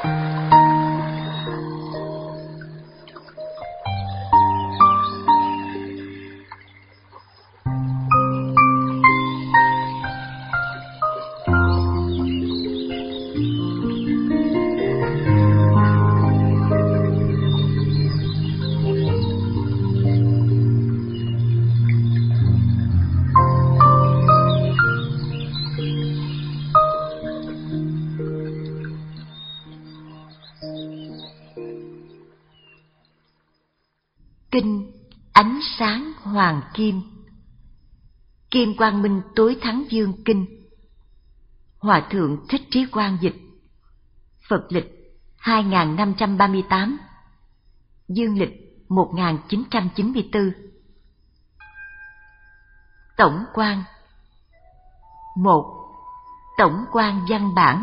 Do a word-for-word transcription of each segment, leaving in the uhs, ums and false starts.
Kinh Ánh Sáng Hoàng Kim, Kim Quang Minh Tối Thắng Dương Kinh, Hòa Thượng Thích Trí Quang dịch, Phật lịch hai nghìn năm trăm ba mươi tám, Dương lịch một nghìn chín trăm chín mươi tư. Tổng quan. một. Tổng quan văn bản.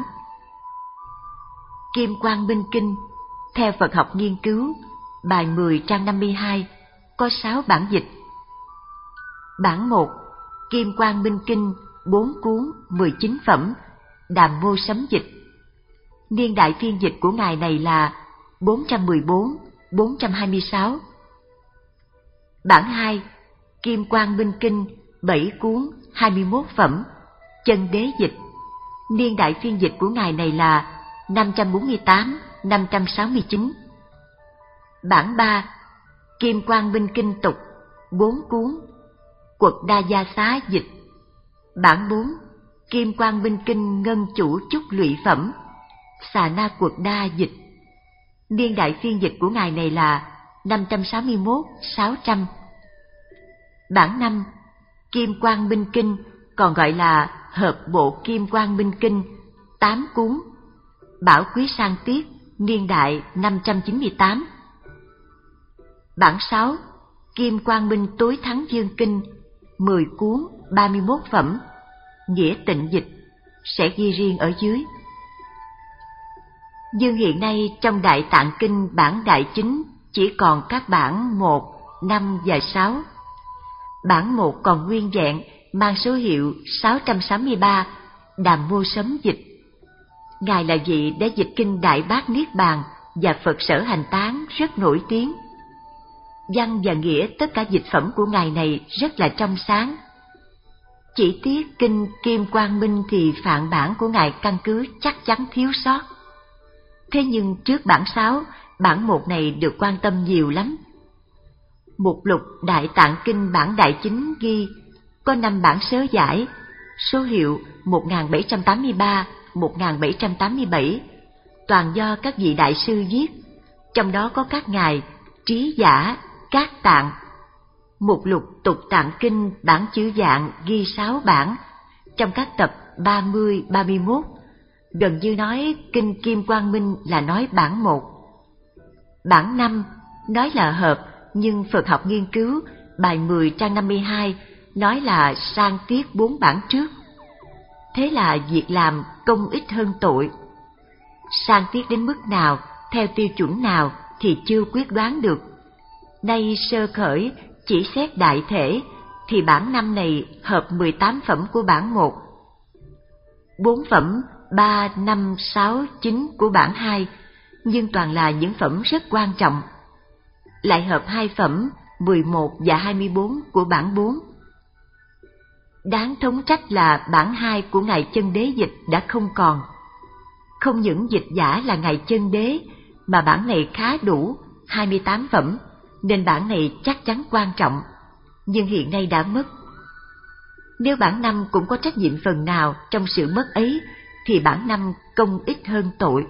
Kim Quang Minh Kinh, theo Phật học nghiên cứu, bài mười trang năm mươi hai, có sáu bản dịch. Bản một, Kim Quang Minh Kinh, bốn cuốn, mười chín phẩm, Đàm Mô Sấm dịch. Niên đại phiên dịch của ngài này là bốn trăm mười bốn đến bốn trăm hai mươi sáu. Bản hai, Kim Quang Minh Kinh, bảy cuốn, hai mươi mốt phẩm, Chân Đế dịch. Niên đại phiên dịch của ngài này là năm trăm bốn mươi tám đến năm trăm sáu mươi chín. Bản ba, Kim Quang Minh Kinh tục, bốn cuốn, Quật Đa Gia Xá dịch. Bản bốn, Kim Quang Minh Kinh Ngân Chủ Chúc Lụy Phẩm, Xà Na Quật Đa dịch. Niên đại phiên dịch của ngài này là năm trăm sáu mươi mốt đến sáu trăm. Bản năm, Kim Quang Minh Kinh, còn gọi là Hợp Bộ Kim Quang Minh Kinh, tám cuốn, Bảo Quý Sang Tiết, niên đại năm trăm chín mươi tám. Bản sáu, Kim Quang Minh Tối Thắng Dương Kinh, mười cuốn, ba mươi mốt phẩm, Nghĩa Tịnh dịch, sẽ ghi riêng ở dưới. Nhưng hiện nay trong Đại Tạng Kinh bản đại chính chỉ còn các bản một, năm và sáu. Bản một còn nguyên vẹn, mang số hiệu sáu trăm sáu mươi ba, Đàm Mô Sấm dịch. Ngài là vị đã dịch kinh Đại Bát Niết Bàn và Phật Sở Hành Tán rất nổi tiếng. Văn và nghĩa tất cả dịch phẩm của ngài này rất là trong sáng. Chỉ tiếc kinh Kim Quang Minh thì phạn bản của ngài căn cứ chắc chắn thiếu sót. Thế nhưng trước bản sáu, bản một này được quan tâm nhiều lắm. Mục lục Đại Tạng Kinh bản đại chính ghi có năm bản sớ giải, số hiệu một nghìn bảy trăm tám mươi ba, một nghìn bảy trăm tám mươi bảy, toàn do các vị đại sư viết, trong đó có các ngài Trí Giả, Cát Tạng. Mục lục Tục Tạng Kinh bản chữ dạng ghi sáu bản, trong các tập ba mươi, ba mươi mốt, gần như nói kinh Kim Quang Minh là nói bản một. Bản năm nói là hợp, nhưng Phật học nghiên cứu bài mười trang năm mươi hai nói là sang tiết bốn bản trước. Thế là việc làm công ích hơn tội. Sang tiết đến mức nào, theo tiêu chuẩn nào thì chưa quyết đoán được. Nay sơ khởi chỉ xét đại thể thì bản năm này hợp mười tám phẩm của bản một, bốn phẩm ba, năm, sáu, chín của bản hai, nhưng toàn là những phẩm rất quan trọng. Lại hợp hai phẩm mười một và hai mươi bốn của bản bốn. Đáng thống trách là bản hai của ngài Chân Đế dịch đã không còn. Không những dịch giả là ngài Chân Đế, mà bản này khá đủ, hai mươi tám phẩm, nên bản này chắc chắn quan trọng, nhưng hiện nay đã mất. Nếu bản năm cũng có trách nhiệm phần nào trong sự mất ấy, thì bản năm công ích hơn tội.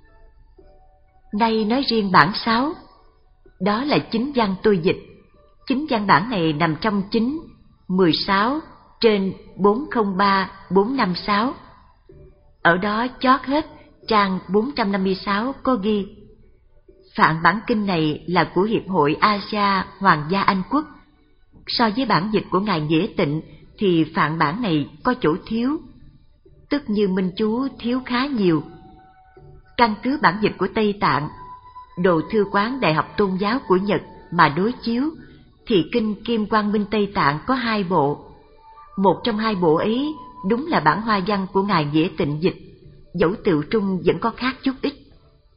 Nay nói riêng bản sáu, đó là chính văn tôi dịch. Chính văn bản này nằm trong chính mười sáu trên bốn không ba, bốn năm sáu. Ở đó chót hết trang bốn trăm năm mươi sáu có ghi: phạn bản kinh này là của Hiệp hội Asia Hoàng gia Anh Quốc. So với bản dịch của ngài Nghĩa Tịnh thì phạn bản này có chỗ thiếu, tức như minh chú thiếu khá nhiều. Căn cứ bản dịch của Tây Tạng, Đồ Thư Quán Đại học Tôn giáo của Nhật mà đối chiếu, thì kinh Kim Quang Minh Tây Tạng có hai bộ. Một trong hai bộ ấy đúng là bản hoa văn của ngài Nghĩa Tịnh dịch, dẫu tựu trung vẫn có khác chút ít.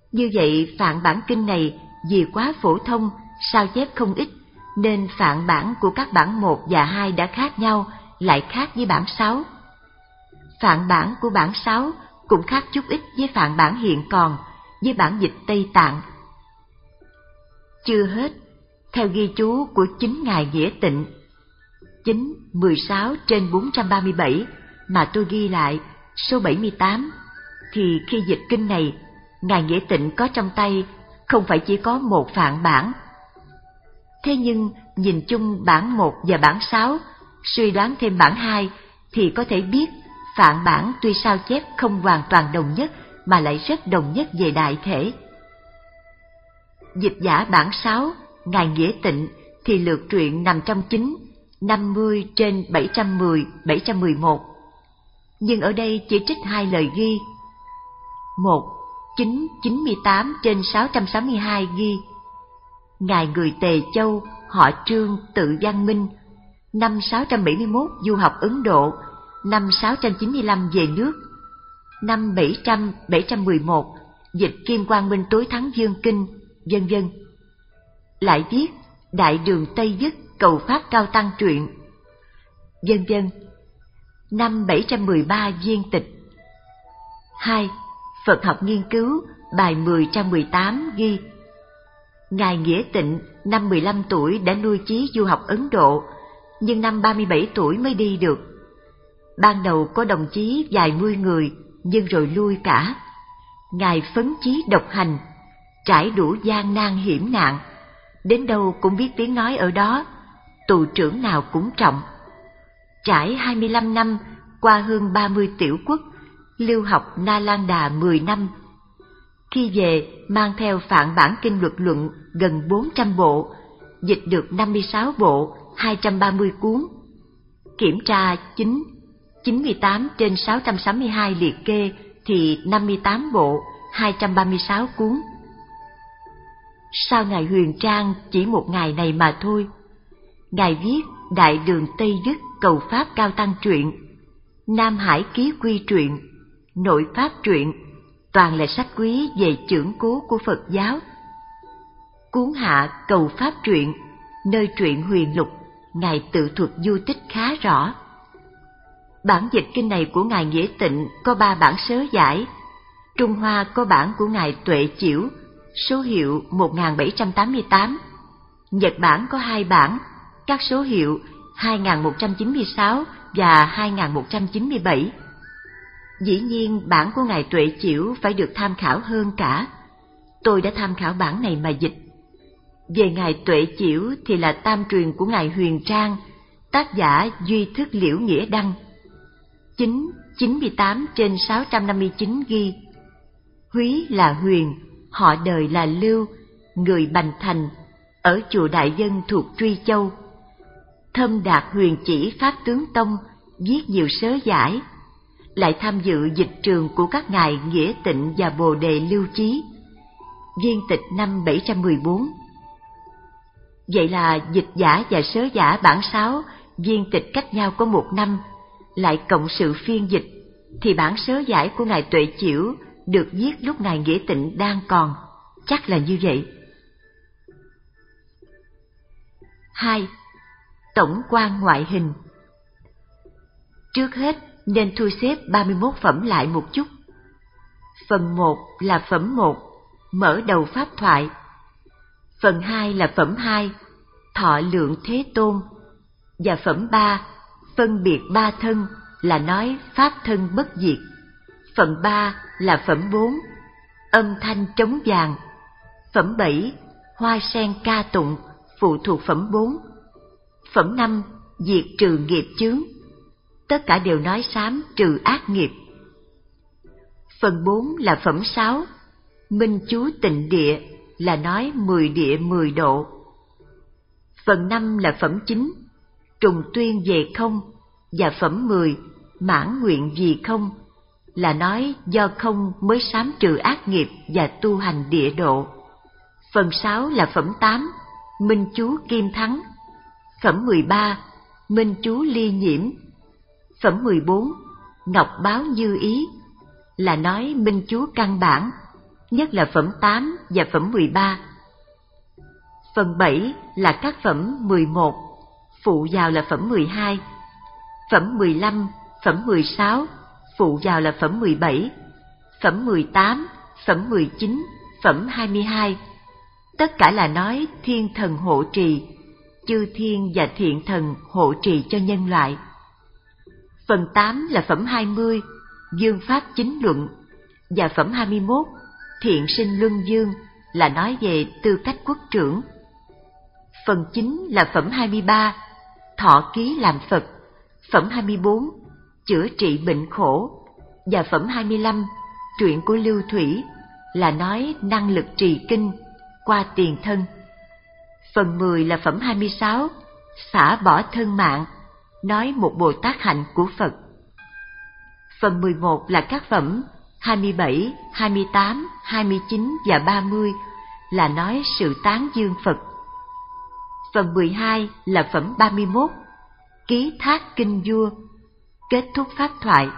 Như vậy phạn bản kinh này vì quá phổ thông, sao chép không ít, nên phạn bản của các bản một và hai đã khác nhau, lại khác với bản sáu. Phạn bản của bản sáu cũng khác chút ít với phạn bản hiện còn, với bản dịch Tây Tạng. Chưa hết, theo ghi chú của chính Ngài Nghĩa Tịnh, chính mười sáu trên bốn trăm ba mươi bảy mà tôi ghi lại số bảy mươi tám, thì khi dịch kinh này, Ngài Nghĩa Tịnh có trong tay không phải chỉ có một phạn bản. Thế nhưng nhìn chung bản một và bản sáu, suy đoán thêm bản hai, thì có thể biết phạn bản tuy sao chép không hoàn toàn đồng nhất mà lại rất đồng nhất về đại thể. Dịch giả bản sáu, Ngài Nghĩa Tịnh thì lược truyện nằm trong chính năm mươi trên bảy trăm mười, bảy trăm mười một. Nhưng ở đây chỉ trích hai lời ghi. Một, chính chín mươi tám trên sáu trăm sáu mươi hai ghi: Ngài người Tề Châu, họ Trương, tự Giang Minh, năm sáu trăm bảy mươi mốt du học Ấn Độ, năm sáu trăm chín mươi lăm về nước, năm bảy trăm, bảy trăm mười một dịch Kim Quang Minh Tối Thắng Dương Kinh, vân vân. Lại viết Đại Đường Tây Dứt Cầu Pháp Cao Tăng truyện, vân vân. Năm bảy trăm mười ba viên tịch. Hai, Phật học nghiên cứu, bài mười trang mười tám ghi: Ngài Nghĩa Tịnh năm mười lăm tuổi đã nuôi chí du học Ấn Độ, nhưng năm ba mươi bảy tuổi mới đi được. Ban đầu có đồng chí vài mươi người, nhưng rồi lui cả. Ngài phấn chí độc hành, trải đủ gian nan hiểm nạn, đến đâu cũng biết tiếng nói ở đó, tù trưởng nào cũng trọng. Trải hai mươi lăm năm, qua hơn ba mươi tiểu quốc, lưu học Na Lan Đà mười năm. Khi về, mang theo phạn bản kinh luật luận gần bốn trăm bộ, dịch được năm mươi sáu bộ, hai trăm ba mươi cuốn. Kiểm tra chính, chín mươi tám trên sáu trăm sáu mươi hai liệt kê thì năm mươi tám bộ, hai trăm ba mươi sáu cuốn. Sau Ngài Huyền Trang chỉ một ngày này mà thôi, Ngài viết Đại Đường Tây Dứt Cầu Pháp Cao Tăng truyện, Nam Hải Ký Quy truyện, Nội Pháp truyện, toàn là sách quý về chưởng cố của Phật giáo. Cuốn hạ Cầu Pháp truyện, nơi truyện huyền lục, Ngài tự thuật du tích khá rõ. Bản dịch kinh này của Ngài Nghĩa Tịnh có ba bản sớ giải. Trung Hoa có bản của Ngài Tuệ Chiểu, số hiệu một nghìn bảy trăm tám mươi tám. Nhật Bản có hai bản, các số hiệu hai nghìn một trăm chín mươi sáu và hai nghìn một trăm chín mươi bảy. Dĩ nhiên bản của Ngài Tuệ Chiểu phải được tham khảo hơn cả. Tôi đã tham khảo bản này mà dịch. Về Ngài Tuệ Chiểu thì là tam truyền của Ngài Huyền Trang, tác giả Duy Thức Liễu Nghĩa Đăng. Chính chín mươi tám trên sáu trăm năm mươi chín ghi: Húy là Huyền, họ đời là Lưu, người Bành Thành, ở chùa Đại Dân thuộc Truy Châu. Thâm đạt huyền chỉ Pháp Tướng Tông, viết nhiều sớ giải. Lại tham dự dịch trường của các ngài Nghĩa Tịnh và Bồ Đề Lưu Chí. Viên tịch năm bảy trăm mười bốn. Vậy là dịch giả và sớ giả bản sáu, viên tịch cách nhau có một năm, lại cộng sự phiên dịch, thì bản sớ giải của Ngài Tuệ Chiểu được viết lúc Ngài Nghĩa Tịnh đang còn, chắc là như vậy. Hai, tổng quan ngoại hình. Trước hết nên thu xếp ba mươi mốt phẩm lại một chút. Phần một là phẩm một, mở đầu pháp thoại. Phần hai là phẩm hai, thọ lượng Thế Tôn. Và phẩm ba, phân biệt ba thân, là nói pháp thân bất diệt. Phần ba là phẩm bốn, âm thanh trống vàng. Phẩm bảy, hoa sen ca tụng, phụ thuộc phẩm bốn. Phẩm năm, diệt trừ nghiệp chướng. Tất cả đều nói sám trừ ác nghiệp. Phần bốn là phẩm sáu, minh chú tịnh địa, là nói mười địa mười độ. Phần năm là phẩm chín, trùng tuyên về không. Và phẩm mười, mãn nguyện vì không, là nói do không mới sám trừ ác nghiệp và tu hành địa độ. Phần sáu là phẩm tám, minh chú kim thắng. Phẩm mười ba, minh chú ly nhiễm. Phẩm mười bốn, ngọc báo như ý, là nói minh chú căn bản. nhất là phẩm tám và phẩm mười ba. Phần bảy là các phẩm mười một, phụ vào là phẩm mười hai. Phẩm mười lăm, phẩm mười sáu, phụ vào là phẩm mười bảy. Phẩm mười tám, phẩm mười chín, phẩm hai mươi hai. Tất cả là nói thiên thần hộ trì, chư thiên và thiện thần hộ trì cho nhân loại. Phần tám là phẩm hai mươi, dương pháp chính luận, và phẩm hai mươi mốt, thiện sinh luân dương, là nói về tư cách quốc trưởng. Phần chín là phẩm hai mươi ba, thọ ký làm Phật. Phẩm hai mươi bốn, chữa trị bệnh khổ. Và phẩm hai mươi lăm, truyện của Lưu Thủy, là nói năng lực trì kinh qua tiền thân. Phần mười là phẩm hai mươi sáu, xả bỏ thân mạng, nói một Bồ Tát hạnh của Phật. Phần mười một là các phẩm hai mươi bảy, hai mươi tám, hai mươi chín và ba mươi, là nói sự tán dương Phật. Phần mười hai là phẩm ba mươi mốt, ký thác kinh vua, kết thúc pháp thoại.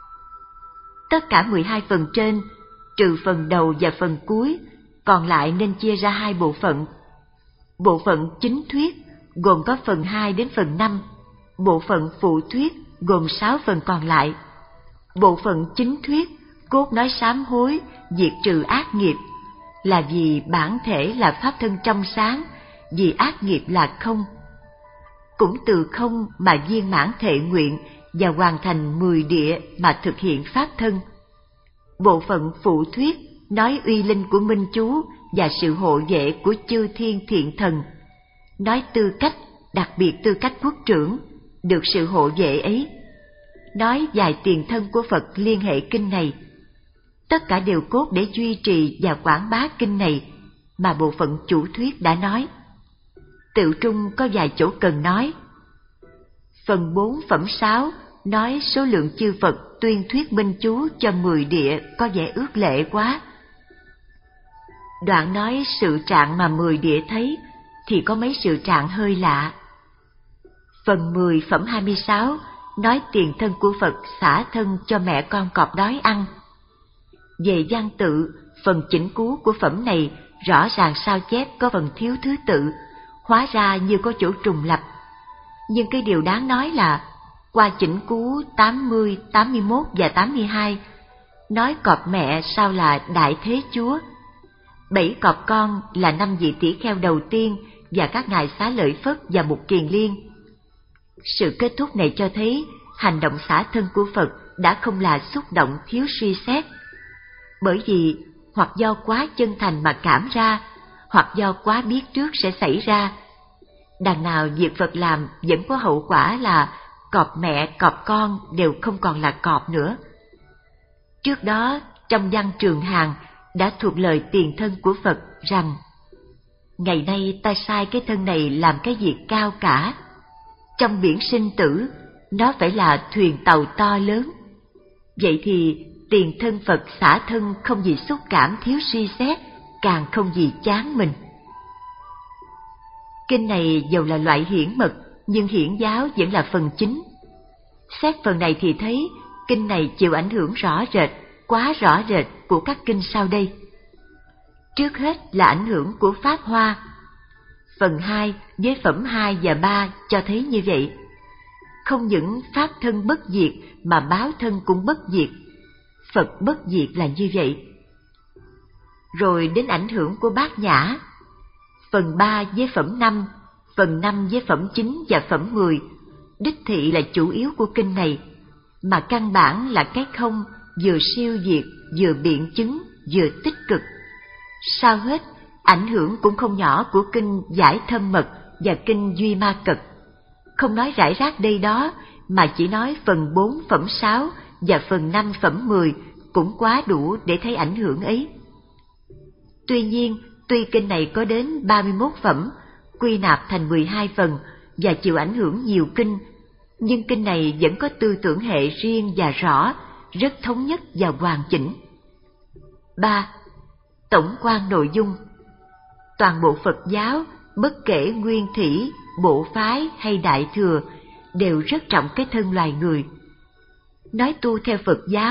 Tất cả mười hai phần trên, trừ phần đầu và phần cuối, còn lại nên chia ra hai bộ phận. Bộ phận chính thuyết gồm có phần hai đến phần năm, bộ phận phụ thuyết gồm sáu phần còn lại. Bộ phận chính thuyết cốt nói sám hối, diệt trừ ác nghiệp, là vì bản thể là pháp thân trong sáng, vì ác nghiệp là không. Cũng từ không mà viên mãn thệ nguyện và hoàn thành mười địa mà thực hiện pháp thân. Bộ phận phụ thuyết nói uy linh của minh chú và sự hộ vệ của chư thiên thiện thần, nói tư cách, đặc biệt tư cách quốc trưởng, được sự hộ vệ ấy, nói vài tiền thân của Phật liên hệ kinh này. Tất cả đều cốt để duy trì và quảng bá kinh này mà bộ phận chủ thuyết đã nói. Tự trung có vài chỗ cần nói. Phần bốn phẩm sáu nói số lượng chư Phật tuyên thuyết minh chú cho mười địa có vẻ ước lệ quá. Đoạn nói sự trạng mà mười địa thấy thì có mấy sự trạng hơi lạ. Phần mười phẩm hai mươi sáu nói tiền thân của Phật xả thân cho mẹ con cọp đói ăn. Về văn tự, phần chỉnh cứu của phẩm này rõ ràng sao chép có phần thiếu thứ tự, hóa ra như có chỗ trùng lặp. Nhưng cái điều đáng nói là qua chỉnh cứu tám mươi, tám mươi mốt và tám mươi hai, nói cọp mẹ sao là Đại Thế Chúa. Bảy cọp con là năm vị tỷ kheo đầu tiên và các ngài Xá Lợi Phất và Mục Kiền Liên. Sự kết thúc này cho thấy hành động xả thân của Phật đã không là xúc động thiếu suy xét, bởi vì hoặc do quá chân thành mà cảm ra, hoặc do quá biết trước sẽ xảy ra. Đằng nào việc Phật làm vẫn có hậu quả là cọp mẹ cọp con đều không còn là cọp nữa. Trước đó trong văn Trường Hàn đã thuộc lời tiền thân của Phật rằng: ngày nay ta sai cái thân này làm cái việc cao cả. Trong biển sinh tử, nó phải là thuyền tàu to lớn. Vậy thì tiền thân Phật xả thân không vì xúc cảm thiếu suy xét, càng không vì chán mình. Kinh này dầu là loại hiển mật, nhưng hiển giáo vẫn là phần chính. Xét phần này thì thấy kinh này chịu ảnh hưởng rõ rệt, quá rõ rệt của các kinh sau đây. Trước hết là ảnh hưởng của Pháp Hoa. Phần hai với phẩm hai và ba cho thấy như vậy. Không những Pháp thân bất diệt mà báo thân cũng bất diệt. Phật bất diệt là như vậy. Rồi đến ảnh hưởng của Bát Nhã. Phần ba với phẩm năm, phần năm với phẩm chín và phẩm mười, đích thị là chủ yếu của kinh này, mà căn bản là cái không, vừa siêu diệt, vừa biện chứng, vừa tích cực. Sao hết, ảnh hưởng cũng không nhỏ của kinh Giải Thâm Mật và kinh Duy Ma Cật. Không nói rải rác đây đó, mà chỉ nói phần bốn phẩm sáu và phần năm phẩm mười cũng quá đủ để thấy ảnh hưởng ấy. Tuy nhiên, tuy kinh này có đến ba mươi mốt phẩm, quy nạp thành mười hai phần và chịu ảnh hưởng nhiều kinh, nhưng kinh này vẫn có tư tưởng hệ riêng và rõ, rất thống nhất và hoàn chỉnh. ba. Tổng quan nội dung. Toàn bộ Phật giáo, bất kể nguyên thủy, bộ phái hay đại thừa, đều rất trọng cái thân loài người. Nói tu theo Phật giáo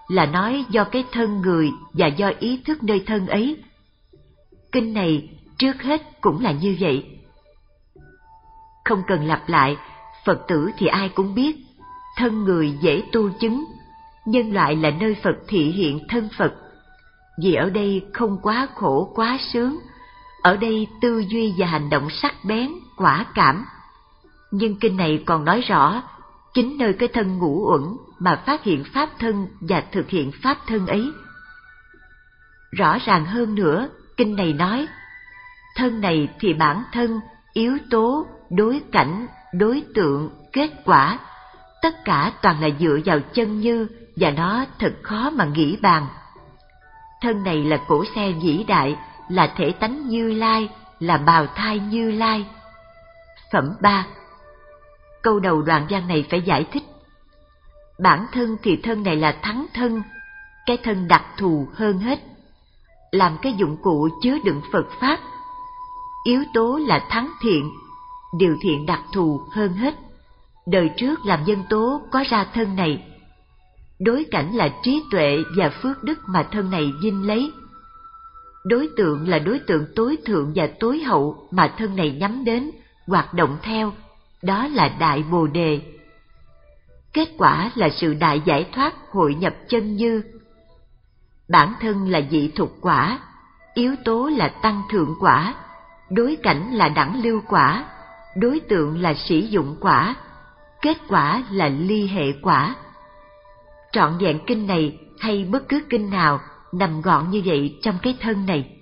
là nói do cái thân người và do ý thức nơi thân ấy. Kinh này trước hết cũng là như vậy. Không cần lặp lại, Phật tử thì ai cũng biết, thân người dễ tu chứng, nhân loại là nơi Phật thị hiện thân Phật. Vì ở đây không quá khổ quá sướng, ở đây tư duy và hành động sắc bén, quả cảm. Nhưng kinh này còn nói rõ, chính nơi cái thân ngũ uẩn mà phát hiện pháp thân và thực hiện pháp thân ấy. Rõ ràng hơn nữa, kinh này nói, thân này thì bản thân, yếu tố, đối cảnh, đối tượng, kết quả, tất cả toàn là dựa vào chân như và nó thật khó mà nghĩ bàn. Thân này là cỗ xe vĩ đại, là thể tánh Như Lai, là bào thai Như Lai. Phẩm ba. Câu đầu đoạn văn này phải giải thích. Bản thân thì thân này là thắng thân, cái thân đặc thù hơn hết, làm cái dụng cụ chứa đựng Phật Pháp. Yếu tố là thắng thiện, điều thiện đặc thù hơn hết. Đời trước làm nhân tố có ra thân này. Đối cảnh là trí tuệ và phước đức mà thân này vinh lấy. Đối tượng là đối tượng tối thượng và tối hậu mà thân này nhắm đến, hoạt động theo, đó là Đại Bồ Đề. Kết quả là sự đại giải thoát hội nhập chân như. Bản thân là dị thục quả, yếu tố là tăng thượng quả, đối cảnh là đẳng lưu quả, đối tượng là sử dụng quả, kết quả là ly hệ quả. Trọn vẹn kinh này hay bất cứ kinh nào nằm gọn như vậy trong cái thân này.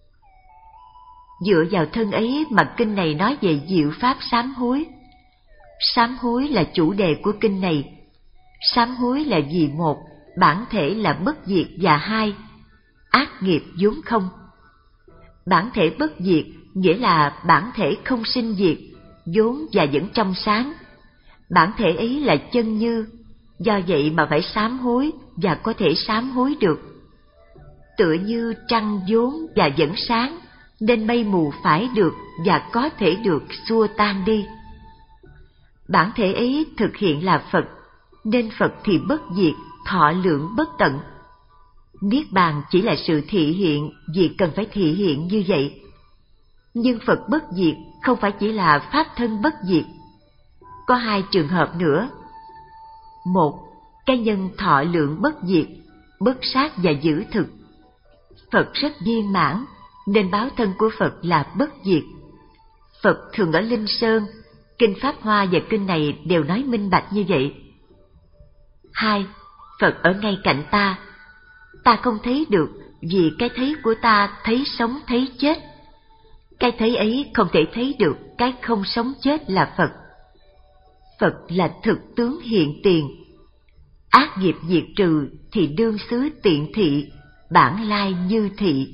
Dựa vào thân ấy mà kinh này nói về diệu pháp sám hối. Sám hối là chủ đề của kinh này. Sám hối là vì một, bản thể là bất diệt, và hai, ác nghiệp vốn không. Bản thể bất diệt nghĩa là bản thể không sinh diệt, vốn và vẫn trong sáng. Bản thể ấy là chân như, do vậy mà phải sám hối và có thể sám hối được. Tựa như trăng vốn và vẫn sáng, nên mây mù phải được và có thể được xua tan đi. Bản thể ấy thực hiện là Phật, nên Phật thì bất diệt, thọ lượng bất tận. Niết bàn chỉ là sự thị hiện vì cần phải thị hiện như vậy. Nhưng Phật bất diệt không phải chỉ là pháp thân bất diệt. Có hai trường hợp nữa. Một, cái nhân thọ lượng bất diệt, bất sát và giữ thực. Phật rất viên mãn, nên báo thân của Phật là bất diệt. Phật thường ở Linh Sơn, kinh Pháp Hoa và kinh này đều nói minh bạch như vậy. Hai, Phật ở ngay cạnh ta. Ta không thấy được vì cái thấy của ta thấy sống thấy chết. Cái thấy ấy không thể thấy được cái không sống chết là Phật. Phật là thực tướng hiện tiền. Ác nghiệp diệt trừ thì đương xứ tiện thị, bản lai như thị.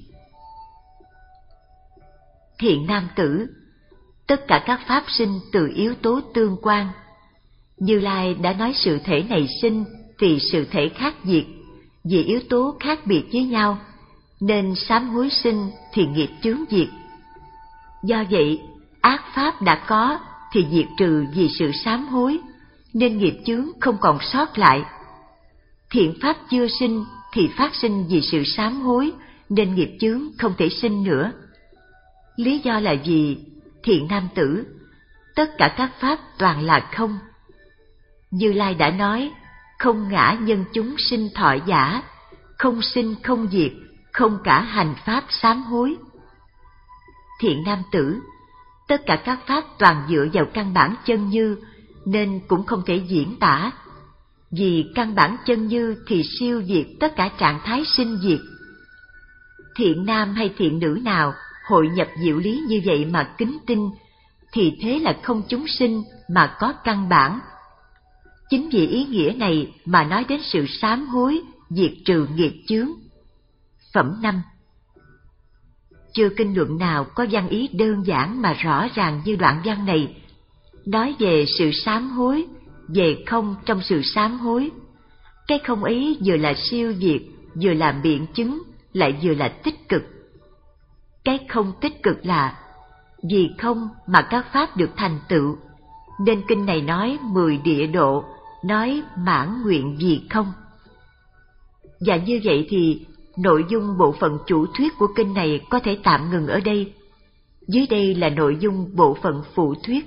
Thiện nam tử, tất cả các pháp sinh từ yếu tố tương quan. Như Lai đã nói sự thể này sinh thì sự thể khác diệt, vì yếu tố khác biệt với nhau, nên sám hối sinh thì nghiệp chướng diệt. Do vậy, ác pháp đã có thì diệt trừ vì sự sám hối, nên nghiệp chướng không còn sót lại. Thiện pháp chưa sinh thì phát sinh vì sự sám hối, nên nghiệp chướng không thể sinh nữa. Lý do là vì, thiện nam tử, tất cả các pháp toàn là không. Như Lai đã nói, không ngã nhân chúng sinh thọ giả, không sinh không diệt, không cả hành pháp sám hối. Thiện nam tử, tất cả các pháp toàn dựa vào căn bản chân như, nên cũng không thể diễn tả. Vì căn bản chân như thì siêu diệt tất cả trạng thái sinh diệt. Thiện nam hay thiện nữ nào hội nhập diệu lý như vậy mà kính tin, thì thế là không chúng sinh mà có căn bản. Chính vì ý nghĩa này mà nói đến sự sám hối, diệt trừ nghiệp chướng. Phẩm năm. Chưa kinh luận nào có văn ý đơn giản mà rõ ràng như đoạn văn này, nói về sự sám hối, về không trong sự sám hối. Cái không ấy vừa là siêu diệt, vừa là biện chứng, lại vừa là tích cực. Cái không tích cực là vì không mà các pháp được thành tựu, nên kinh này nói mười địa độ, nói mãn nguyện vì không. Và như vậy thì nội dung bộ phận chủ thuyết của kinh này có thể tạm ngừng ở đây. Dưới đây là nội dung bộ phận phụ thuyết.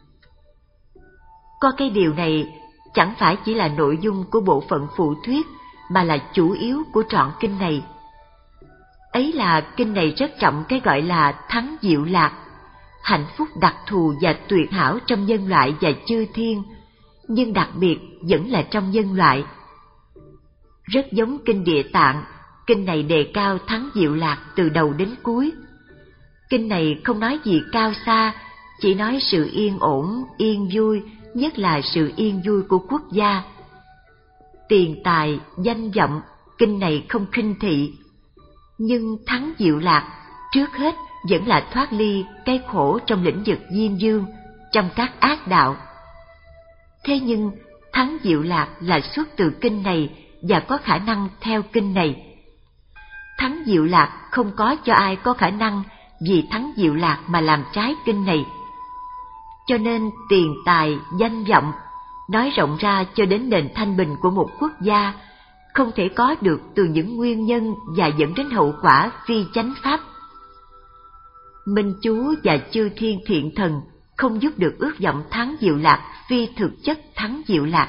Có cái điều này chẳng phải chỉ là nội dung của bộ phận phụ thuyết, mà là chủ yếu của trọn kinh này. Ấy là kinh này rất trọng cái gọi là thắng diệu lạc, hạnh phúc đặc thù và tuyệt hảo trong nhân loại và chư thiên, nhưng đặc biệt vẫn là trong nhân loại. Rất giống kinh Địa Tạng, kinh này đề cao thắng diệu lạc từ đầu đến cuối. Kinh này không nói gì cao xa, chỉ nói sự yên ổn, yên vui, nhất là sự yên vui của quốc gia. Tiền tài, danh vọng, kinh này không khinh thị. Nhưng thắng diệu lạc, trước hết vẫn là thoát ly cái khổ trong lĩnh vực diêm dương, trong các ác đạo. Thế nhưng thắng diệu lạc là xuất từ kinh này và có khả năng theo kinh này. Thắng diệu lạc không có cho ai có khả năng vì thắng diệu lạc mà làm trái kinh này. Cho nên tiền tài, danh vọng, nói rộng ra cho đến nền thanh bình của một quốc gia, không thể có được từ những nguyên nhân và dẫn đến hậu quả phi chánh pháp. Minh Chú và chư thiên thiện thần không giúp được ước vọng thắng diệu lạc phi thực chất thắng diệu lạc.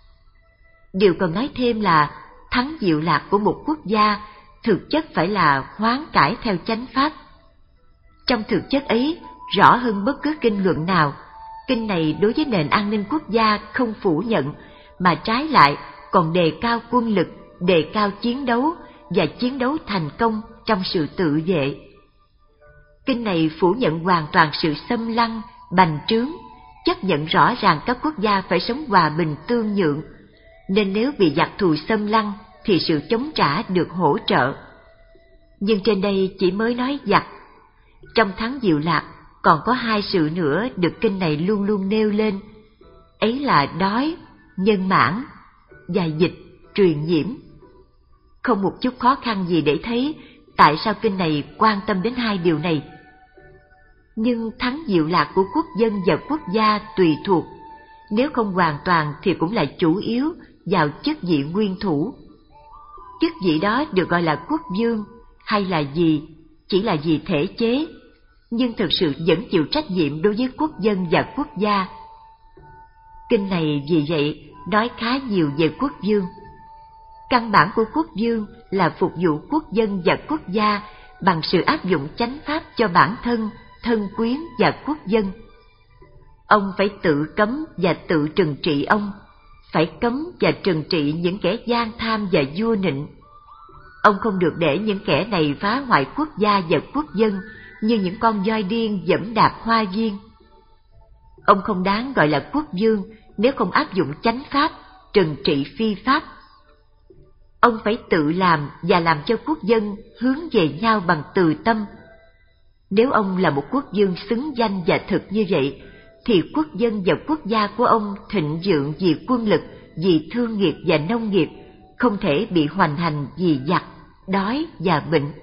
Điều còn nói thêm là thắng diệu lạc của một quốc gia thực chất phải là hoán cải theo chánh pháp. Trong thực chất ấy, rõ hơn bất cứ kinh luận nào, kinh này đối với nền an ninh quốc gia không phủ nhận, mà trái lại còn đề cao quân lực, đề cao chiến đấu và chiến đấu thành công trong sự tự vệ. Kinh này phủ nhận hoàn toàn sự xâm lăng, bành trướng, chấp nhận rõ ràng các quốc gia phải sống hòa bình tương nhượng, nên nếu bị giặc thù xâm lăng thì sự chống trả được hỗ trợ. Nhưng trên đây chỉ mới nói giặc. Trong thắng diệu lạc còn có hai sự nữa được kinh này luôn luôn nêu lên, ấy là đói, nhân mãn và dịch, truyền nhiễm. Không một chút khó khăn gì để thấy tại sao kinh này quan tâm đến hai điều này. Nhưng thắng diệu lạc của quốc dân và quốc gia tùy thuộc, nếu không hoàn toàn thì cũng là chủ yếu vào chức vị nguyên thủ. Chức vị đó được gọi là quốc vương hay là gì, chỉ là vì thể chế, nhưng thực sự vẫn chịu trách nhiệm đối với quốc dân và quốc gia. Kinh này vì vậy nói khá nhiều về quốc vương. Căn bản của quốc vương là phục vụ quốc dân và quốc gia bằng sự áp dụng chánh pháp cho bản thân, thân quyến và quốc dân. Ông phải tự cấm và tự trừng trị ông, phải cấm và trừng trị những kẻ gian tham và vua nịnh. Ông không được để những kẻ này phá hoại quốc gia và quốc dân như những con voi điên dẫm đạp hoa viên. Ông không đáng gọi là quốc vương nếu không áp dụng chánh pháp, trừng trị phi pháp. Ông phải tự làm và làm cho quốc dân hướng về nhau bằng từ tâm. Nếu ông là một quốc vương xứng danh và thực như vậy, thì quốc dân và quốc gia của ông thịnh vượng vì quân lực, vì thương nghiệp và nông nghiệp, không thể bị hoành hành vì giặc, đói và bệnh.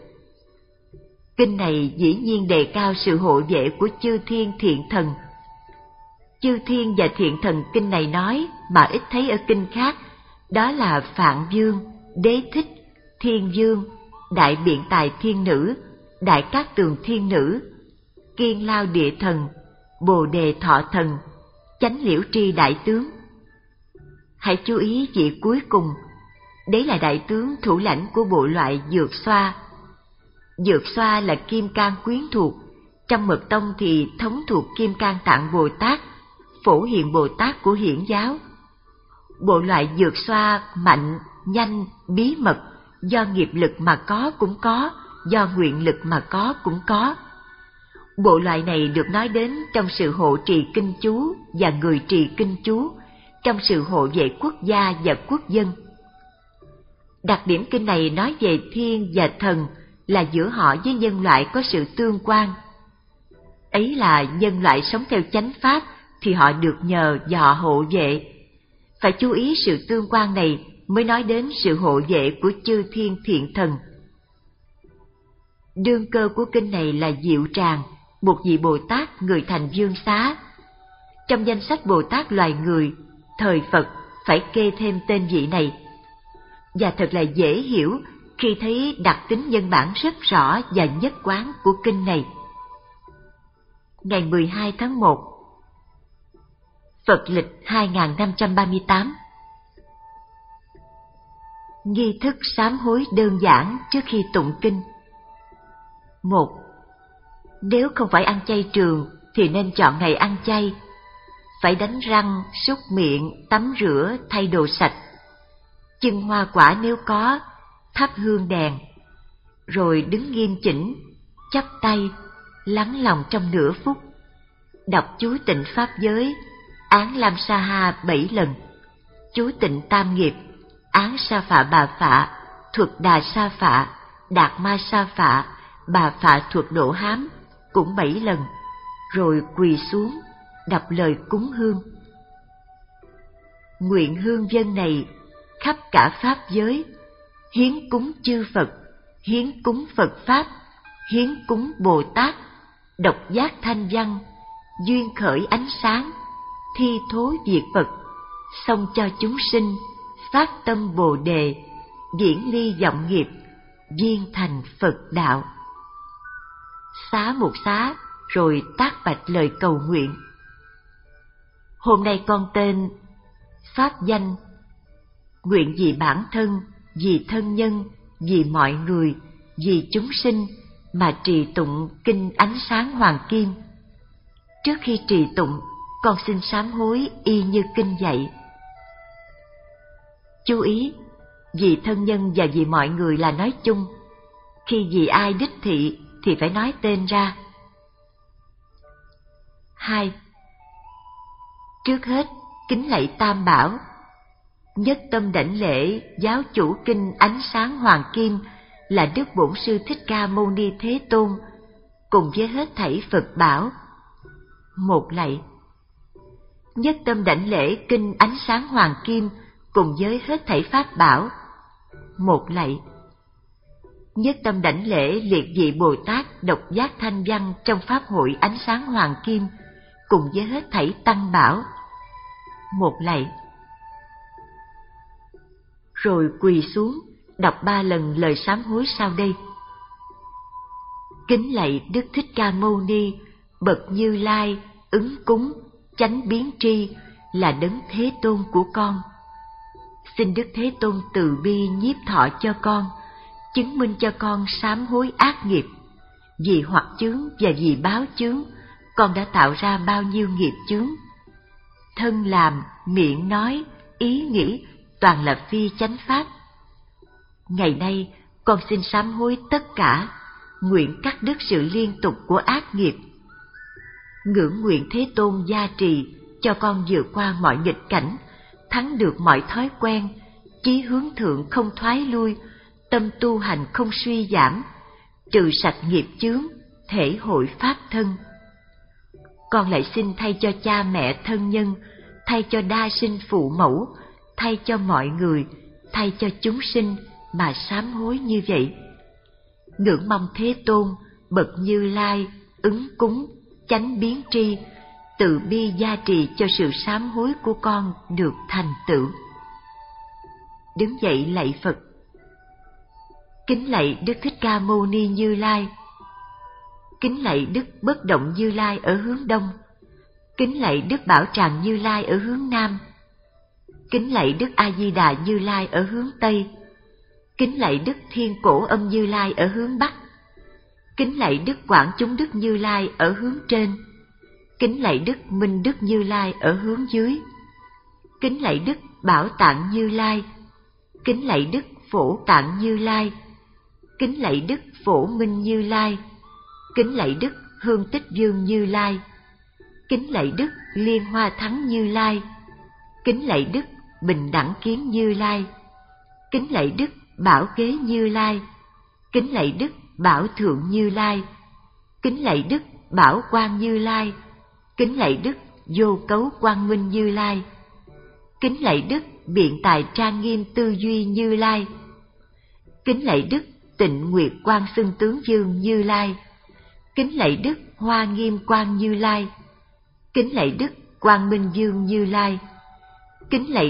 Kinh này dĩ nhiên đề cao sự hộ vệ của chư thiên thiện thần. Chư thiên và thiện thần kinh này nói mà ít thấy ở kinh khác, đó là Phạn Vương, Đế Thích, Thiên Vương, Đại Biện Tài Thiên Nữ, Đại Cát Tường Thiên Nữ, Kiên Lao Địa Thần, Bồ Đề Thọ Thần, Chánh Liễu Tri Đại Tướng. Hãy chú ý vị cuối cùng, đấy là đại tướng thủ lãnh của bộ loại Dược Xoa. Dược Xoa là Kim Cang quyến thuộc, trong mật tông thì thống thuộc Kim Cang Tạng Bồ Tát, Phổ Hiền Bồ Tát của Hiển giáo. Bộ loại Dược Xoa mạnh, nhanh, bí mật, do nghiệp lực mà có cũng có, do nguyện lực mà có cũng có. Bộ loại này được nói đến trong sự hộ trì kinh chú và người trì kinh chú, trong sự hộ vệ quốc gia và quốc dân. Đặc điểm kinh này nói về thiên và thần là giữa họ với nhân loại có sự tương quan. Ấy là nhân loại sống theo chánh pháp thì họ được nhờ và họ hộ vệ. Phải chú ý sự tương quan này mới nói đến sự hộ vệ của chư thiên thiện thần. Đương cơ của kinh này là Diệu Tràng, một vị Bồ Tát người thành Dương Xá. Trong danh sách Bồ Tát loài người, thời Phật phải kê thêm tên vị này. và thật là dễ hiểu khi thấy đặc tính nhân bản rất rõ và nhất quán của kinh này. Ngày mười hai tháng một, Phật lịch hai nghìn năm trăm ba mươi tám. Nghi thức sám hối đơn giản trước khi tụng kinh. Một. Nếu không phải ăn chay trường thì nên chọn ngày ăn chay. Phải đánh răng, súc miệng, tắm rửa, thay đồ sạch. Chưng hoa quả nếu có, thắp hương đèn. Rồi đứng nghiêm chỉnh, chắp tay, lắng lòng trong nửa phút. Đọc chú tịnh pháp giới, án Lam Sa Ha bảy lần. Chú tịnh tam nghiệp, án Sa Phạ Bà Phạ, thuật Đà Sa Phạ, Đạt Ma Sa Phạ, Bà Phạ thuật Độ Hám, cũng bảy lần. Rồi quỳ xuống, đọc lời cúng hương. Nguyện hương dân này khắp cả pháp giới, hiến cúng chư Phật, hiến cúng Phật Pháp, hiến cúng Bồ Tát, độc giác thanh văn, duyên khởi ánh sáng, thi thố diệt Phật, xong cho chúng sinh, phát tâm Bồ Đề, điển ly vọng nghiệp, duyên thành Phật đạo. Xá một xá, rồi tác bạch lời cầu nguyện. Hôm nay con tên pháp danh, nguyện vì bản thân, vì thân nhân, vì mọi người, vì chúng sinh mà trì tụng kinh ánh sáng hoàng kim. Trước khi trì tụng, con xin sám hối y như kinh dạy. Chú ý, vì thân nhân và vì mọi người là nói chung. Khi vì ai đích thị thì phải nói tên ra. Hai. Trước hết, kính lạy Tam Bảo. Nhất tâm đảnh lễ giáo chủ kinh ánh sáng hoàng kim là Đức Bổn Sư Thích Ca Mâu Ni Thế Tôn, cùng với hết thảy Phật bảo. Một lạy. Nhất tâm đảnh lễ kinh ánh sáng hoàng kim cùng với hết thảy pháp bảo. Một lạy. Nhất tâm đảnh lễ liệt vị Bồ Tát độc giác thanh văn trong pháp hội ánh sáng hoàng kim cùng với hết thảy tăng bảo. Một lạy. Rồi quỳ xuống, đọc ba lần lời sám hối sau đây. Kính lạy Đức Thích Ca Mâu Ni, bậc Như Lai, ứng cúng, chánh biến tri, là đấng Thế Tôn của con. Xin Đức Thế Tôn từ bi nhiếp thọ cho con, chứng minh cho con sám hối ác nghiệp. Vì hoặc chướng và vì báo chướng, con đã tạo ra bao nhiêu nghiệp chướng. Thân làm, miệng nói, ý nghĩ toàn là phi chánh pháp. Ngày nay, con xin sám hối tất cả, nguyện cắt đứt sự liên tục của ác nghiệp. Ngưỡng nguyện Thế Tôn gia trì cho con vượt qua mọi nghịch cảnh, thắng được mọi thói quen, chí hướng thượng không thoái lui, tâm tu hành không suy giảm, trừ sạch nghiệp chướng, thể hội pháp thân. Con lại xin thay cho cha mẹ thân nhân, thay cho đa sinh phụ mẫu, thay cho mọi người, thay cho chúng sinh mà sám hối như vậy. Ngưỡng mong Thế Tôn, bậc Như Lai, ứng cúng, chánh biến tri, từ bi gia trì cho sự sám hối của con được thành tựu. Đứng dậy lạy Phật. Kính lạy Đức Thích Ca Mâu Ni Như Lai. Kính lạy Đức Bất Động Như Lai ở hướng Đông. Kính lạy Đức Bảo Tràng Như Lai ở hướng Nam. Kính lạy Đức A Di Đà Như Lai ở hướng Tây. Kính lạy Đức Thiên Cổ Âm Như Lai ở hướng Bắc. Kính lạy Đức Quảng Chúng Đức Như Lai ở hướng trên. Kính lạy Đức Minh Đức Như Lai ở hướng dưới. Kính lạy Đức Bảo Tạng Như Lai. Kính lạy Đức Phổ Tạng Như Lai. Kính lạy Đức Phổ Minh Như Lai. Kính lạy Đức Hương Tích Dương Như Lai. Kính lạy Đức Liên Hoa Thắng Như Lai. Kính lạy Đức Bình Đẳng Kiến Như Lai. Kính lạy Đức Bảo Kế Như Lai. Kính lạy Đức Bảo Thượng Như Lai. Kính lạy Đức Bảo Quang Như Lai. Kính lạy Đức Vô Cấu Quang Minh Như Lai. Kính lạy Đức Biện Tài Trang Nghiêm Tư Duy Như Lai. Kính lạy Đức Tịnh Nguyệt Quang Xưng Tướng Dương Như Lai. Kính lạy Đức Hoa Nghiêm Quang Như Lai. Kính lạy Đức Quang Minh Dương Như Lai. Kính lạy Đức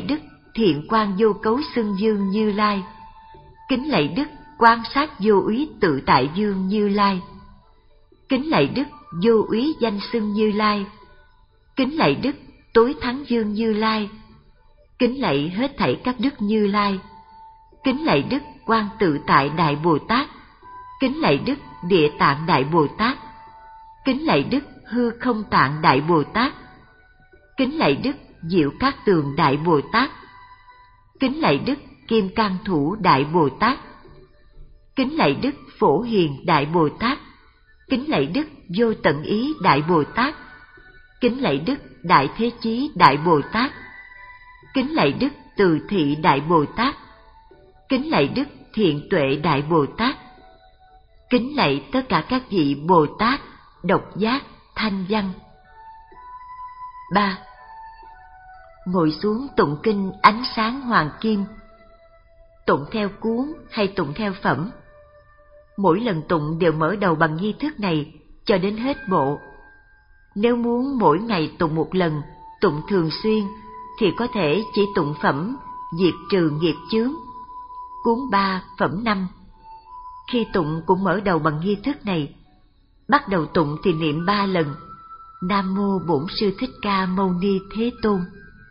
thiện quan vô cấu xưng Dương Như Lai. Kính lạy đức quan sát vô úy tự tại Dương Như Lai. Kính lạy đức vô úy danh xưng Như Lai. Kính lạy đức tối thắng Dương Như Lai. Kính lạy hết thảy các đức Như Lai. Kính lạy đức quan tự tại Đại Bồ Tát. Kính lạy đức Địa Tạng Đại Bồ Tát. Kính lạy đức Hư Không Tạng Đại Bồ Tát. Kính lạy đức Diệu Cát Tường Đại Bồ Tát. Kính lạy đức Kim Cang Thủ Đại Bồ Tát. Kính lạy đức Phổ Hiền Đại Bồ Tát. Kính lạy đức Vô Tận Ý Đại Bồ Tát. Kính lạy đức Đại Thế Chí Đại Bồ Tát. Kính lạy đức Từ Thị Đại Bồ Tát. Kính lạy đức Thiện Tuệ Đại Bồ Tát. Kính lạy tất cả các vị Bồ Tát, độc giác, thanh văn. ba. Ngồi xuống tụng kinh Ánh Sáng Hoàng Kim. Tụng theo cuốn hay tụng theo phẩm? Mỗi lần tụng đều mở đầu bằng nghi thức này cho đến hết bộ. Nếu muốn mỗi ngày tụng một lần, tụng thường xuyên, thì có thể chỉ tụng phẩm Diệt Trừ Nghiệp Chướng, cuốn ba, phẩm năm. Khi tụng cũng mở đầu bằng nghi thức này. Bắt đầu tụng thì niệm ba lần: Nam Mô Bổn Sư Thích Ca Mâu Ni Thế Tôn.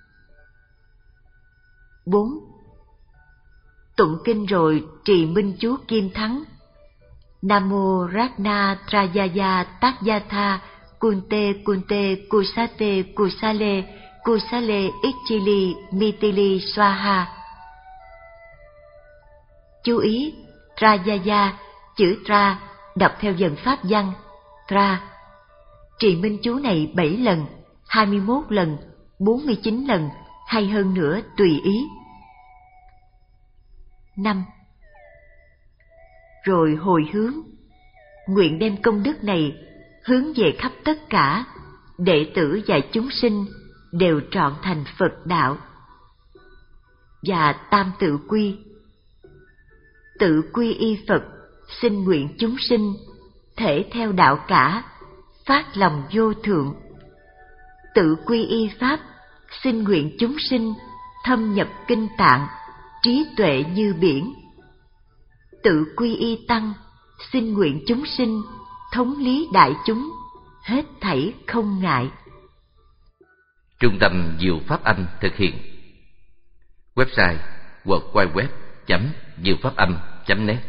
bốn. Tụng kinh rồi trì minh chú Kim Thắng. Nam Mô Ratna Trayaya Tathayatha Kunte Kunte Kusate Kusale Kusale Ichili Mitili Swaha. Chú ý, Trayaya, chữ Tra đọc theo dần pháp văn Tra. Trì minh chú này bảy lần, hai mươi mốt lần, bốn mươi chín lần hay hơn nữa tùy ý. năm. Rồi hồi hướng, nguyện đem công đức này hướng về khắp tất cả đệ tử và chúng sinh đều trọn thành Phật đạo. Và tam tự quy, tự quy y Phật, xin nguyện chúng sinh thể theo đạo cả, phát lòng vô thượng. Tự quy y Pháp, xin nguyện chúng sinh thâm nhập kinh tạng, trí tuệ như biển. Tự quy y Tăng, xin nguyện chúng sinh thống lý đại chúng, hết thảy không ngại. Trung tâm Diệu Pháp Âm thực hiện. Website w w w chấm diệu pháp âm chấm net.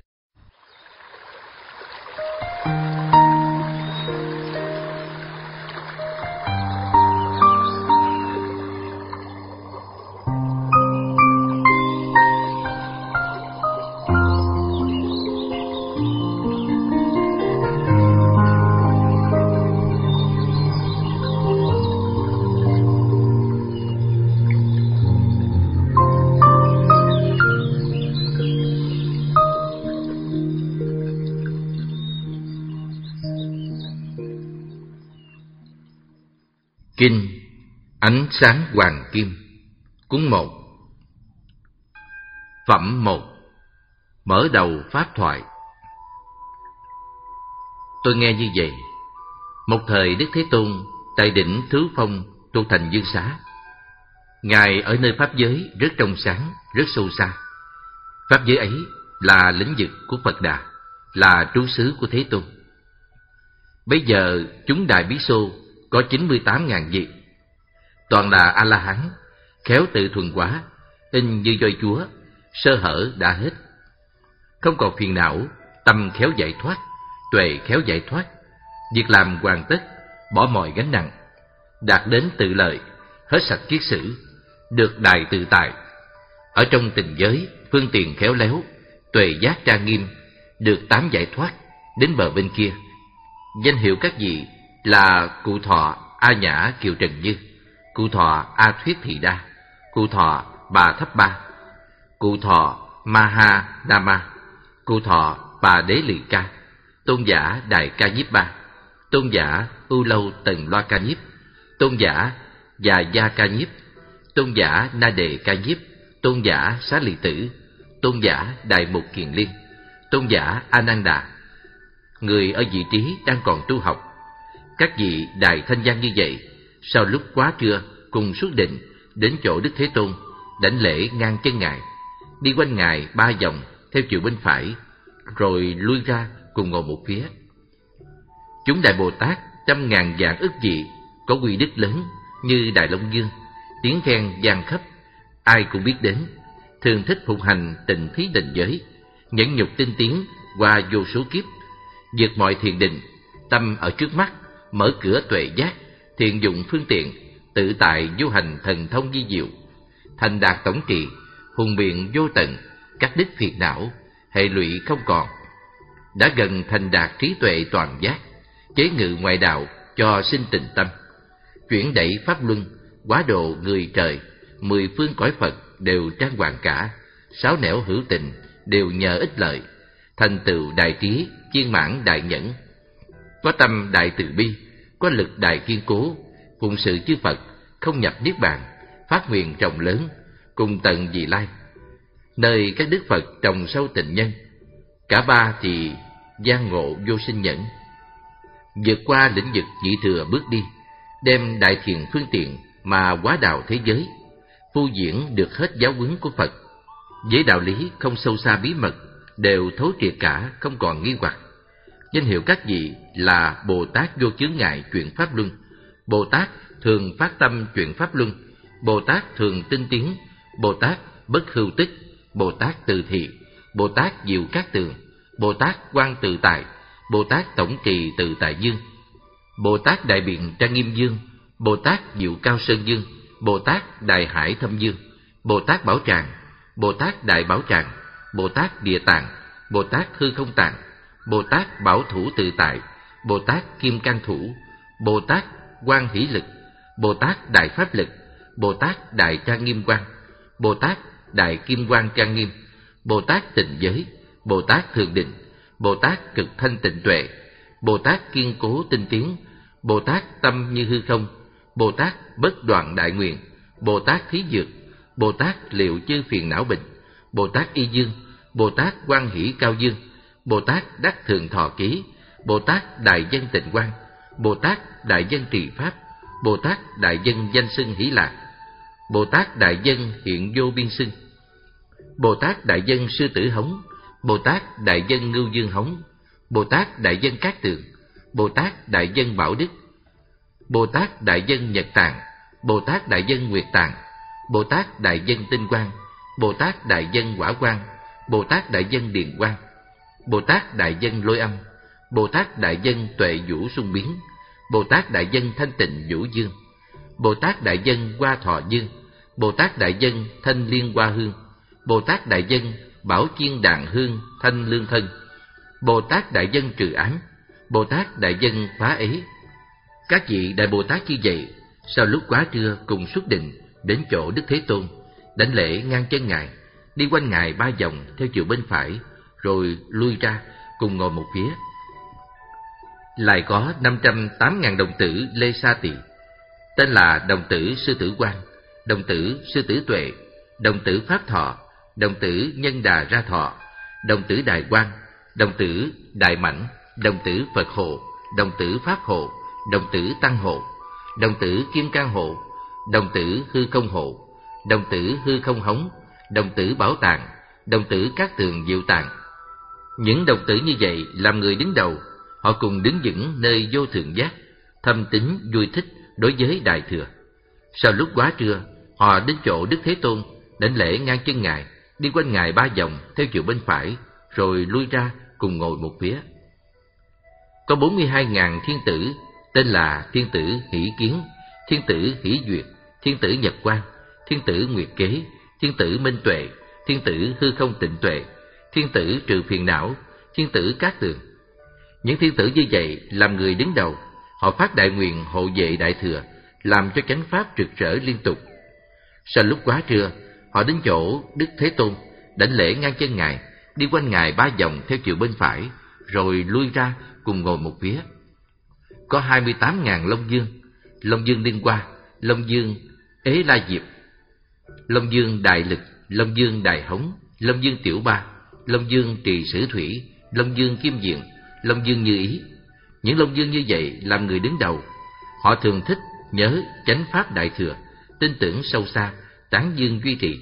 Kinh Ánh Sáng Hoàng Kim, cuốn một. Phẩm một. Mở đầu pháp thoại. Tôi nghe như vậy: một thời Đức Thế Tôn tại đỉnh Thứ Phong thuộc thành Dương Xá. Ngài ở nơi pháp giới rất trong sáng, rất sâu xa. Pháp giới ấy là lĩnh vực của Phật Đà, là trú xứ của Thế Tôn. Bây giờ chúng Đại Bí Xô có chín mươi tám ngàn vị, toàn là A-la-hán, khéo tự thuần hóa, in như voi chúa, sơ hở đã hết. Không còn phiền não, tâm khéo giải thoát, tuệ khéo giải thoát, việc làm hoàn tất, bỏ mọi gánh nặng, đạt đến tự lợi, hết sạch kiết sử, được đại tự tại. Ở trong tình giới, phương tiện khéo léo, tuệ giác trang nghiêm, được tám giải thoát, đến bờ bên kia. Danh hiệu các vị là Cụ Thọ A Nhã Kiều Trần Như, Cụ Thọ A Thuyết Thị Đa, Cụ Thọ Bà Thấp Ba, Cụ Thọ Ma Ha Đa Ma, Cụ Thọ Bà Đế Lì Ca, Tôn giả Đại Ca Nhiếp Ba, Tôn giả Ưu Lâu Tần Loa Ca Nhiếp, Tôn giả Già Gia Ca Nhiếp, Tôn giả Na Đề Ca Nhiếp, Tôn giả Xá利Tử, Tôn giả Đại Mục Kiền Liên, Tôn giả A Nan Đà. Người ở vị trí đang còn tu học. Các vị đại thanh văn như vậy, sau lúc quá trưa cùng xuất định đến chỗ Đức Thế Tôn đảnh lễ ngang chân Ngài, đi quanh Ngài ba vòng theo chiều bên phải, rồi lui ra cùng ngồi một phía. Chúng Đại Bồ Tát trăm ngàn vạn ức vị có quy đức lớn như Đại Long Dương, tiếng khen vang khắp, ai cũng biết đến, thường thích phụng hành tịnh thí định giới, nhẫn nhục tinh tiến qua vô số kiếp, vượt mọi thiền định, tâm ở trước mắt, mở cửa tuệ giác, thiện dụng phương tiện, tự tại vô hành thần thông vi diệu, thành đạt tổng trị, hùng biện vô tận, cắt đứt phiền não, hệ lụy không còn, đã gần thành đạt trí tuệ toàn giác, chế ngự ngoại đạo cho sinh tình tâm, chuyển đẩy pháp luân, quá độ người trời, mười phương cõi Phật đều trang hoàng cả, sáu nẻo hữu tình đều nhờ ích lợi, thành tựu đại trí, viên mãn đại nhẫn, có tâm đại từ bi, có lực đại kiên cố, phụng sự chư Phật, không nhập niết bàn, phát nguyện rộng lớn, cùng tận vị lai, nơi các đức Phật trồng sâu tình nhân, cả ba thì gian ngộ vô sinh nhẫn, vượt qua lĩnh vực nhị thừa bước đi, đem đại thiền phương tiện mà hóa đạo thế giới, phu diễn được hết giáo huấn của Phật, với đạo lý không sâu xa bí mật đều thấu triệt cả, không còn nghi hoặc. Danh hiệu các vị là Bồ Tát vô chướng ngại chuyển pháp luân, Bồ Tát thường phát tâm chuyển pháp luân, Bồ Tát thường tinh tiến, Bồ Tát bất hưu tích, Bồ Tát từ thị, Bồ Tát diệu cát tường, Bồ Tát quan tự tại, Bồ Tát tổng trì tự tại dương, Bồ Tát đại biện trang nghiêm dương, Bồ Tát diệu cao sơn dương, Bồ Tát đại hải thâm dương, Bồ Tát bảo tràng, Bồ Tát đại bảo tràng, Bồ Tát địa tạng, Bồ Tát hư không tạng, Bồ Tát bảo thủ tự tại, Bồ Tát kim cang thủ, Bồ Tát quan hỷ lực, Bồ Tát đại pháp lực, Bồ Tát đại trang nghiêm quang, Bồ Tát đại kim quang trang nghiêm, Bồ Tát tịnh giới, Bồ Tát thượng định, Bồ Tát cực thanh tịnh tuệ, Bồ Tát kiên cố tinh tiến, Bồ Tát tâm như hư không, Bồ Tát bất đoạn đại nguyện, Bồ Tát thí dược, Bồ Tát liệu chư phiền não bệnh, Bồ Tát y dương, Bồ Tát quan hỷ cao dương, Bồ Tát đắc thượng thọ ký, Bồ Tát đại dân tịnh quang, Bồ Tát đại dân trì pháp, Bồ Tát đại dân danh xưng hỷ lạc, Bồ Tát đại dân hiện vô biên xưng, Bồ Tát đại dân sư tử hống, Bồ Tát đại dân ngưu dương hống, Bồ Tát đại dân cát tường, Bồ Tát đại dân bảo đức, Bồ Tát đại dân nhật tạng, Bồ Tát đại dân nguyệt tạng, Bồ Tát đại dân tinh quang, Bồ Tát đại dân hỏa quang, Bồ Tát đại dân điền quang, Bồ Tát đại dân lôi âm, Bồ Tát đại dân tuệ vũ sung biến, Bồ Tát đại dân thanh tịnh vũ dương, Bồ Tát đại dân hoa thọ dương, Bồ Tát đại dân thanh liên hoa hương, Bồ Tát đại dân bảo chiên đàn hương thanh lương thân, Bồ Tát đại dân trừ ám, Bồ Tát đại dân phá ế. Các vị đại Bồ Tát như vậy, sau lúc quá trưa cùng xuất định đến chỗ Đức Thế Tôn, đảnh lễ ngang chân Ngài, đi quanh Ngài ba vòng theo chiều bên phải, rồi lui ra cùng ngồi một phía. Lại có năm trăm tám ngàn đồng tử Lê Sa Tỳ, tên là đồng tử Sư Tử Quang, đồng tử Sư Tử Tuệ, đồng tử Pháp Thọ, đồng tử Nhân Đà Ra Thọ, đồng tử Đại Quang, đồng tử Đại Mãnh, đồng tử Phật Hộ, đồng tử Pháp Hộ, đồng tử Tăng Hộ, đồng tử Kim Cang Hộ, đồng tử Hư Không Hộ, đồng tử Hư Không Hống, đồng tử Bảo Tàng, đồng tử Cát Tường Diệu Tàng. Những đồng tử như vậy làm người đứng đầu, họ cùng đứng vững nơi vô thượng giác, thâm tín vui thích đối với Đại Thừa. Sau lúc quá trưa, họ đến chỗ Đức Thế Tôn, đảnh lễ ngang chân Ngài, đi quanh Ngài ba vòng theo chiều bên phải, rồi lui ra cùng ngồi một phía. Có bốn mươi hai ngàn thiên tử, tên là thiên tử Hỷ Kiến, thiên tử Hỷ Duyệt, thiên tử Nhật Quang, thiên tử Nguyệt Kế, thiên tử Minh Tuệ, thiên tử Hư Không Tịnh Tuệ, thiên tử Trừ Phiền Não, thiên tử Cát Tường. Những thiên tử như vậy làm người đứng đầu, họ phát đại nguyện hộ vệ Đại Thừa, làm cho chánh pháp rực rỡ liên tục. Sau lúc quá trưa, họ đến chỗ Đức Thế Tôn, đảnh lễ ngang chân Ngài, đi quanh Ngài ba vòng theo chiều bên phải, rồi lui ra cùng ngồi một phía. Có hai mươi tám ngàn Long Dương, Long Dương Liên Hoa, Long Dương Ế La Diệp, Long Dương Đại Lực, Long Dương Đại Hống, Long Dương Tiểu Ba, Long Dương Trì Sử Thủy, Long Dương Kim Diện, Long Dương Như Ý. Những Long Dương như vậy làm người đứng đầu, họ thường thích nhớ chánh pháp Đại Thừa, tin tưởng sâu xa, tán dương duy trì.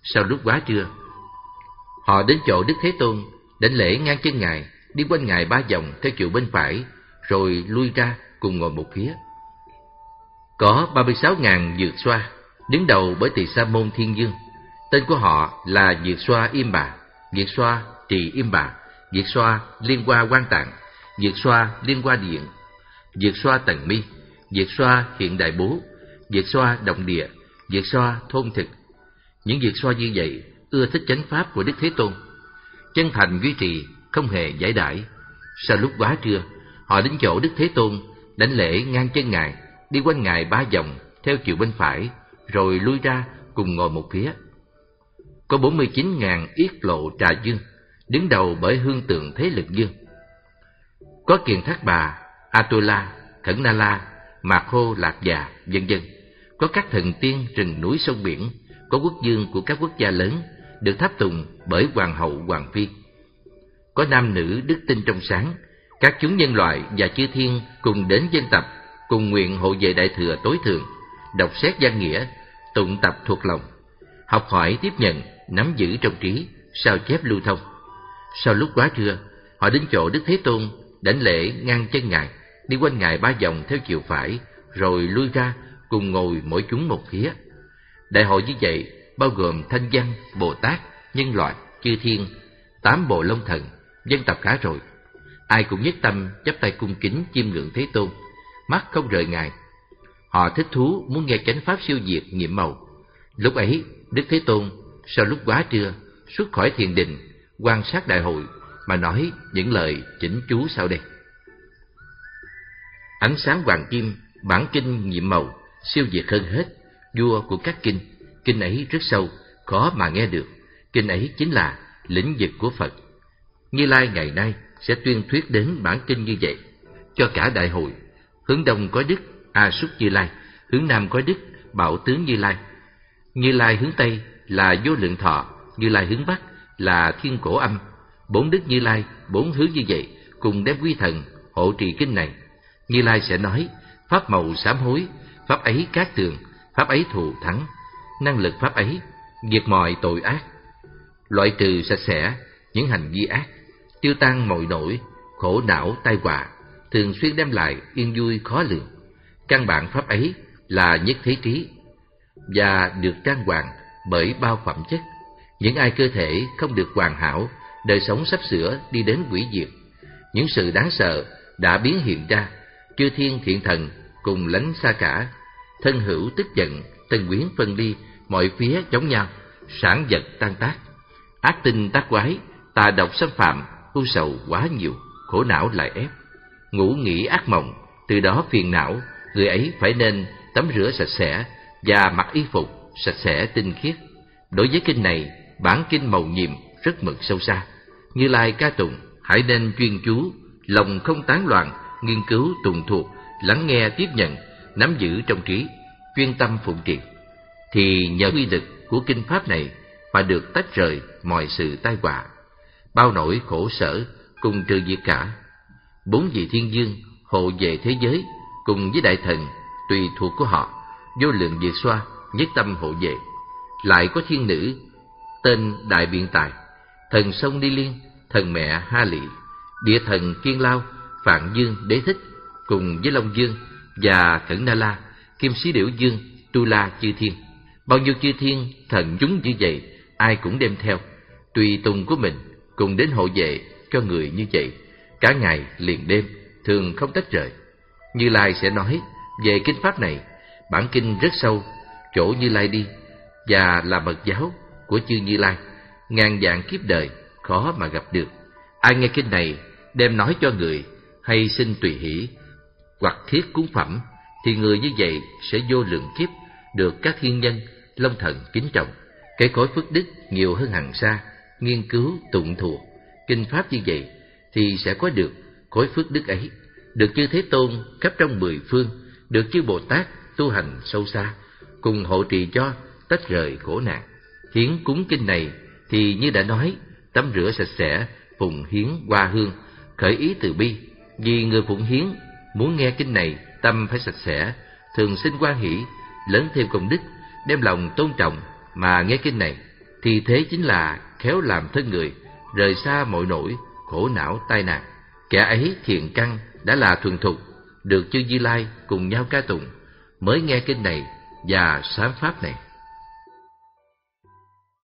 Sau lúc quá trưa, họ đến chỗ Đức Thế Tôn, đảnh lễ ngang chân Ngài, đi quanh Ngài ba vòng theo chiều bên phải, rồi lui ra cùng ngồi một phía. Có ba mươi sáu ngàn Dược Xoa, đứng đầu bởi Tỳ Sa Môn Thiên Dương. Tên của họ là Dược Xoa Im Bà, Dược Xoa Trì Im Bà, Dược Xoa Liên Hoa Quan Tạng, Dược Xoa Liên Hoa Điện, Dược Xoa Tần Mi, Dược Xoa Hiện Đại Bố, Dược Xoa Động Địa, Dược Xoa Thôn Thực. Những Dược Xoa như vậy ưa thích chánh pháp của Đức Thế Tôn, chân thành duy trì, không hề giải đãi. Sau lúc quá trưa, họ đến chỗ Đức Thế Tôn, đảnh lễ ngang chân Ngài, đi quanh Ngài ba vòng theo chiều bên phải, rồi lui ra cùng ngồi một phía. Có bốn mươi chín ngàn Yết Lộ Trà Dương, đứng đầu bởi Hương Tượng Thế Lực Dương. Có Kiền Thác Bà, Atula, Khẩn Na La, Mạc Hô Lạc Già, vân vân. Có các thần tiên rừng núi sông biển, có quốc vương của các quốc gia lớn, được tháp tùng bởi hoàng hậu hoàng phi. Có nam nữ đức tin trong sáng, các chúng nhân loại và chư thiên cùng đến dân tập, cùng nguyện hộ vệ đại thừa tối thượng, đọc xét văn nghĩa, tụng tập thuộc lòng, học hỏi tiếp nhận, nắm giữ trong trí, sao chép lưu thông. Sau lúc quá trưa, họ đến chỗ Đức Thế Tôn, đảnh lễ ngang chân Ngài, đi quanh Ngài ba vòng theo chiều phải, rồi lui ra cùng ngồi mỗi chúng một phía. Đại hội như vậy bao gồm Thanh Văn, Bồ Tát, nhân loại, chư thiên, tám bộ Long Thần, dân tập khá rồi. Ai cũng nhất tâm chắp tay cung kính chiêm ngưỡng Thế Tôn, mắt không rời Ngài. Họ thích thú muốn nghe chánh pháp siêu diệt nhiệm màu. Lúc ấy, Đức Thế Tôn sau lúc quá trưa xuất khỏi thiền định, quan sát đại hội mà nói những lời chỉnh chú sau đây. Ánh sáng hoàng kim, bản kinh nhiệm màu, siêu diệt hơn hết, vua của các kinh. Kinh ấy rất sâu, khó mà nghe được. Kinh ấy chính là lĩnh vực của Phật. Như Lai ngày nay sẽ tuyên thuyết đến bản kinh như vậy cho cả đại hội. Hướng đông có Đức A Súc Như Lai, hướng nam có Đức Bảo Tướng Như Lai. Như Lai hướng tây là Vô Lượng Thọ, Như Lai hướng bắc là Thiên Cổ Âm. Bốn đức Như Lai, bốn hướng như vậy cùng đem quy thần hộ trì kinh này. Như Lai sẽ nói: pháp màu sám hối, pháp ấy cát tường, pháp ấy thù thắng, năng lực pháp ấy diệt mọi tội ác, loại trừ sạch sẽ những hành vi ác, tiêu tan mọi nỗi khổ não tai họa, thường xuyên đem lại yên vui khó lường. Căn bản pháp ấy là nhất thế trí và được trang hoàng bởi bao phẩm chất. Những ai cơ thể không được hoàn hảo, đời sống sắp sửa đi đến hủy diệt. Những sự đáng sợ đã biến hiện ra, chư thiên thiện thần cùng lánh xa cả, thân hữu tức giận, tân quyến phân ly, mọi phía chống nhau, sản vật tan tác, ác tinh tác quái, tà độc xâm phạm, ưu sầu quá nhiều, khổ não lại ép, ngủ nghỉ ác mộng. Từ đó phiền não, người ấy phải nên tắm rửa sạch sẽ và mặc y phục sạch sẽ tinh khiết. Đối với kinh này, bản kinh màu nhiệm rất mực sâu xa. Như Lai ca tụng, hãy nên chuyên chú, lòng không tán loạn, nghiên cứu tùng thuộc, lắng nghe tiếp nhận, nắm giữ trong trí, chuyên tâm phụng trì, thì nhờ uy lực của kinh pháp này mà được tách rời mọi sự tai họa, bao nỗi khổ sở cùng trừ diệt cả. Bốn vị thiên dương hộ vệ thế giới cùng với đại thần tùy thuộc của họ, vô lượng Dược Xoa nhất tâm hộ vệ. Lại có thiên nữ tên Đại Biện Tài, thần sông Ni Liên, thần mẹ Ha Lị, địa thần Kiên Lao, Phạn Dương Đế Thích cùng với Long Dương và Khẩn Na La, Kim Sĩ Điểu Dương, Tu La chư thiên. Bao nhiêu chư thiên thần chúng như vậy, ai cũng đem theo tùy tùng của mình cùng đến hộ vệ cho người như vậy, cả ngày liền đêm, thường không tách rời. Như Lai sẽ nói về kinh pháp này. Bản kinh rất sâu, chỗ Như Lai đi và là mật giáo của chư Như Lai, ngàn vạn kiếp đời khó mà gặp được. Ai nghe kinh này đem nói cho người, hay xin tùy hỷ hoặc thiết cúng phẩm, thì người như vậy sẽ vô lượng kiếp được các thiên nhân long thần kính trọng. Cái cõi phước đức nhiều hơn hằng sa, nghiên cứu tụng thuộc kinh pháp như vậy thì sẽ có được khối phước đức ấy, được chư Thế Tôn khắp trong mười phương, được chư Bồ Tát tu hành sâu xa cùng hộ trì cho, tách rời khổ nạn. Hiến cúng kinh này thì như đã nói, tắm rửa sạch sẽ, phụng hiến hoa hương, khởi ý từ bi. Vì người phụng hiến muốn nghe kinh này, tâm phải sạch sẽ, thường sinh hoan hỷ, lớn thêm công đức, đem lòng tôn trọng mà nghe kinh này, thì thế chính là khéo làm thân người, rời xa mọi nỗi khổ não tai nạn. Kẻ ấy thiện căn đã là thuần thục, được chư Như Lai cùng nhau ca tụng, mới nghe kinh này và sám pháp này.